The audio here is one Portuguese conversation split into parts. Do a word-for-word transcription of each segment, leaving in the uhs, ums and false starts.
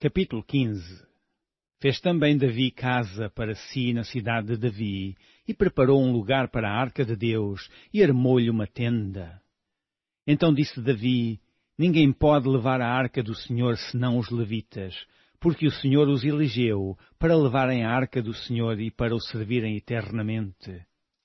Capítulo quinze. Fez também Davi casa para si na cidade de Davi, e preparou um lugar para a arca de Deus, e armou-lhe uma tenda. Então disse Davi: Ninguém pode levar a arca do Senhor senão os levitas, porque o Senhor os elegeu para levarem a arca do Senhor e para o servirem eternamente.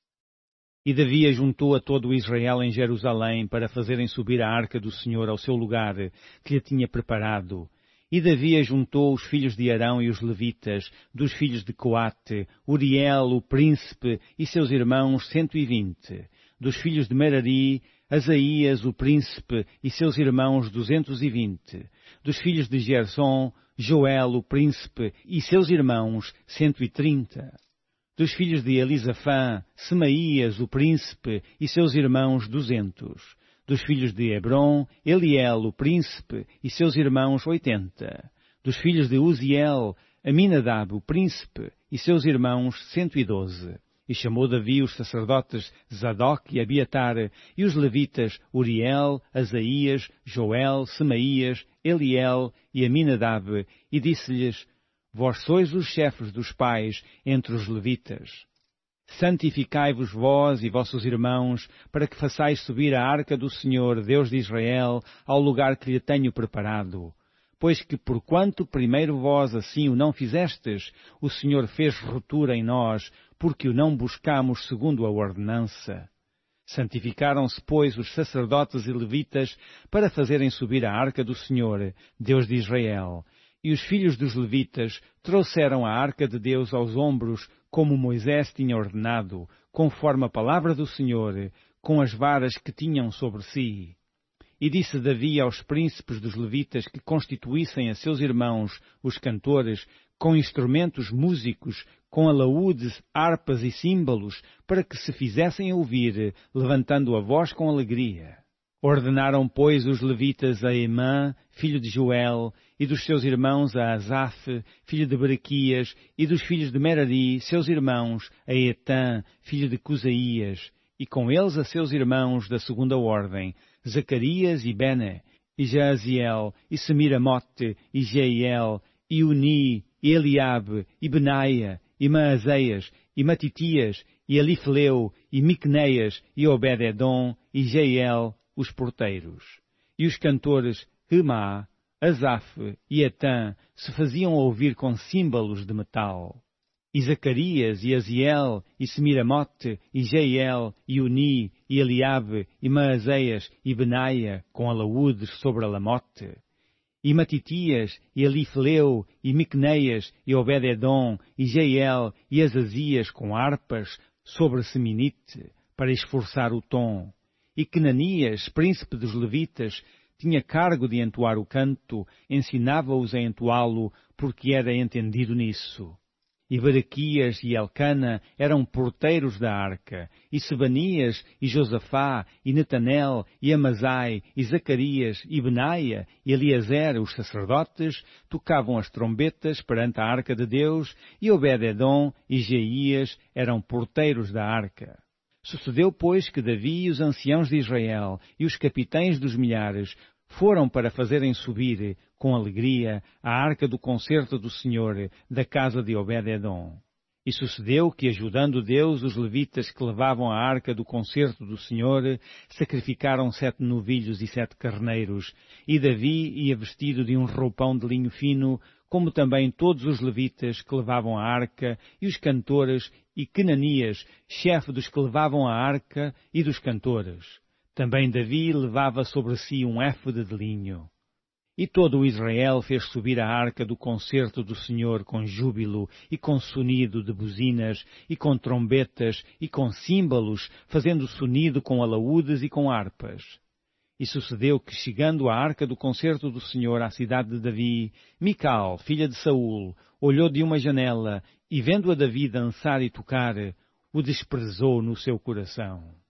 E Davi ajuntou a todo o Israel em Jerusalém para fazerem subir a arca do Senhor ao seu lugar que lhe tinha preparado. E Davi ajuntou os filhos de Arão e os levitas, dos filhos de Coate, Uriel, o príncipe, e seus irmãos, cento e vinte. Dos filhos de Merari, Asaías, o príncipe, e seus irmãos, duzentos e vinte. Dos filhos de Gersom, Joel, o príncipe, e seus irmãos, cento e trinta. Dos filhos de Elisafã, Semaías, o príncipe, e seus irmãos, duzentos. Dos filhos de Hebron, Eliel, o príncipe, e seus irmãos, oitenta. Dos filhos de Uziel, Aminadab, o príncipe, e seus irmãos, cento e doze. E chamou Davi os sacerdotes Zadok e Abiatar, e os levitas Uriel, Asaías, Joel, Semaías, Eliel e Aminadab, e disse-lhes: Vós sois os chefes dos pais entre os levitas. Santificai-vos vós e vossos irmãos, para que façais subir a arca do Senhor, Deus de Israel, ao lugar que lhe tenho preparado. Pois que, porquanto primeiro vós assim o não fizestes, o Senhor fez ruptura em nós, porque o não buscamos segundo a ordenança. Santificaram-se, pois, os sacerdotes e levitas para fazerem subir a arca do Senhor, Deus de Israel. E os filhos dos levitas trouxeram a arca de Deus aos ombros, como Moisés tinha ordenado, conforme a palavra do Senhor, com as varas que tinham sobre si. E disse Davi aos príncipes dos levitas que constituíssem a seus irmãos, os cantores, com instrumentos músicos, com alaúdes, harpas e símbolos, para que se fizessem ouvir, levantando a voz com alegria. Ordenaram, pois, os levitas a Emã, filho de Joel, e dos seus irmãos a Asaf, filho de Berequias, e dos filhos de Merari, seus irmãos, a Etã, filho de Cusaías, e com eles a seus irmãos da segunda ordem, Zacarias e Bene, e Jaaziel, e Semiramote, e Jeiel, e Uni, e Eliabe, e Benaia, e Maazéias, e Matitias, e Elifleu, e Miquneias, e Obed-edom, e Jeiel, os porteiros. E os cantores Hemá, Asaf e Etã se faziam ouvir com símbolos de metal. E Zacarias, e Aziel, e Semiramote, e Jeiel, e Uni, e Eliabe, e Maazéias, e Benaia, com alaúdes sobre a lamote. E Matitias, e Elifleu, e Miquneias, e Obed-edom, e Jeiel, e Azazias, com harpas sobre seminite, para esforçar o tom. E Quenanias, príncipe dos levitas, tinha cargo de entoar o canto, ensinava-os a entoá-lo, porque era entendido nisso. E Berequias e Elcana eram porteiros da arca, e Sebanias, e Josafá, e Netanel, e Amazai, e Zacarias, e Benaia, e Eliezer, os sacerdotes, tocavam as trombetas perante a arca de Deus, e Obed-edom e Jeías eram porteiros da arca. Sucedeu, pois, que Davi e os anciãos de Israel e os capitães dos milhares foram para fazerem subir, com alegria, a arca do concerto do Senhor, da casa de Obed-edom. E sucedeu que, ajudando Deus, os levitas que levavam a arca do concerto do Senhor, sacrificaram sete novilhos e sete carneiros, e Davi ia vestido de um roupão de linho fino, como também todos os levitas que levavam a arca, e os cantores, e Quenanias, chefe dos que levavam a arca e dos cantores. Também Davi levava sobre si um éfode de linho. E todo o Israel fez subir a arca do concerto do Senhor com júbilo, e com sonido de buzinas, e com trombetas, e com símbolos, fazendo sonido com alaúdes e com harpas. E sucedeu que, chegando a arca do concerto do Senhor à cidade de Davi, Mical, filha de Saul, olhou de uma janela, e vendo a Davi dançar e tocar, o desprezou no seu coração.